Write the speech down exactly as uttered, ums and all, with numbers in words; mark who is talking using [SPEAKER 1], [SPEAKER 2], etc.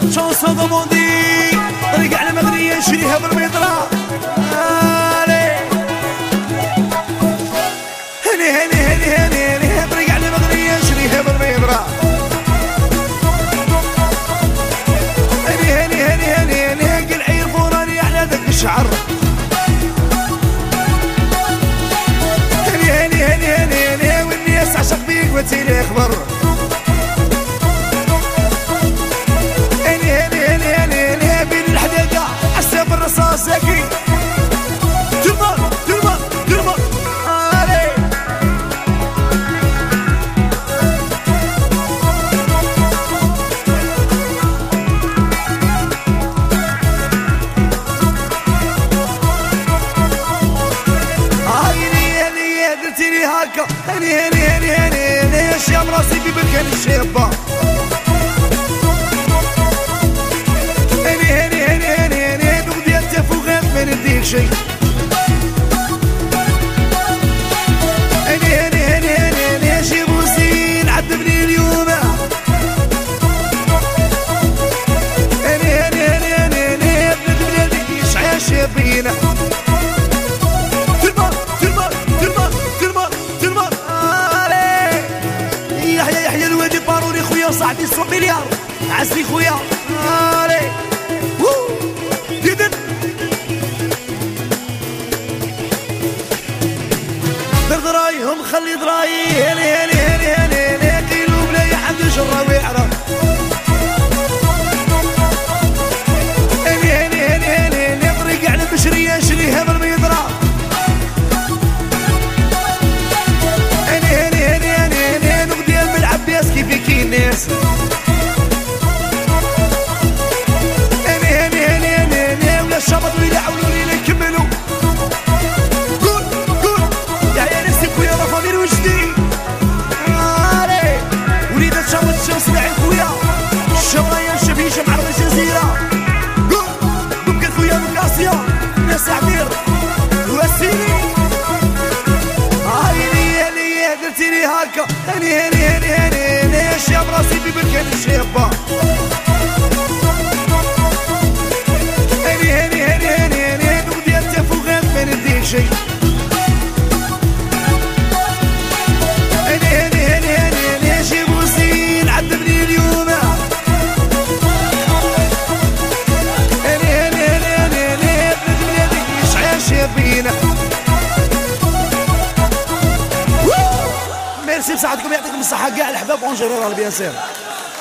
[SPEAKER 1] شونسون دوموندي طريق على مغنية نشريها بالميطرة. هني هني هني هني هني طريق على مغنية نشريها بالميطرة. هني هني هني هني هني قل عير فوراني على ذاك الشعر. هني هني هني هني هني والناس عشق بيك وتيلي اخبر. الرصاص زكي ترمى ترمى ترمى علي. هايني هني درتيني هاكا هني هني هني هني هني اشياء مراسي في بركان الشابة. شيء هني هني هني هني هني اجيب وزين عذبني اليوم. هني هني هني هني هني ابن بلادك يشعى شابينا. ترمى ترمى ترمى ترمى ترمى علي. يحيى يحيى الوادي باروني خويا صاحبي سبع مليار عسلي خويا علي. درايهم خلي دراي هني هني هني هني هني كيلو بلا يحد يجرى ويعرف. هني هني هني هني هني طريق على بشرية نشريها بالميطرة. هني هني هني هني هني نقضي الملعب بياس كيف كي الناس. هني هني هني هني هني ولا الشبط ويلعبوا لي يكملوا. الشرايا الشبيشة مع الجزيرة. قول ببقى خويا مكاسيا ناس عبير واسيني. هايني هني درتيني هاكا هني هني هني هني هني اشياء براسي في بركان الشابة. هني هني هني هني هني نقضي التفوغات ما نديك شي. هني هني هني هني هني اجيب وزين عذبني اليوم. ميرسي بصحتكم يعطيكم الصحة كاع الحباب اون جيرال بيان سير.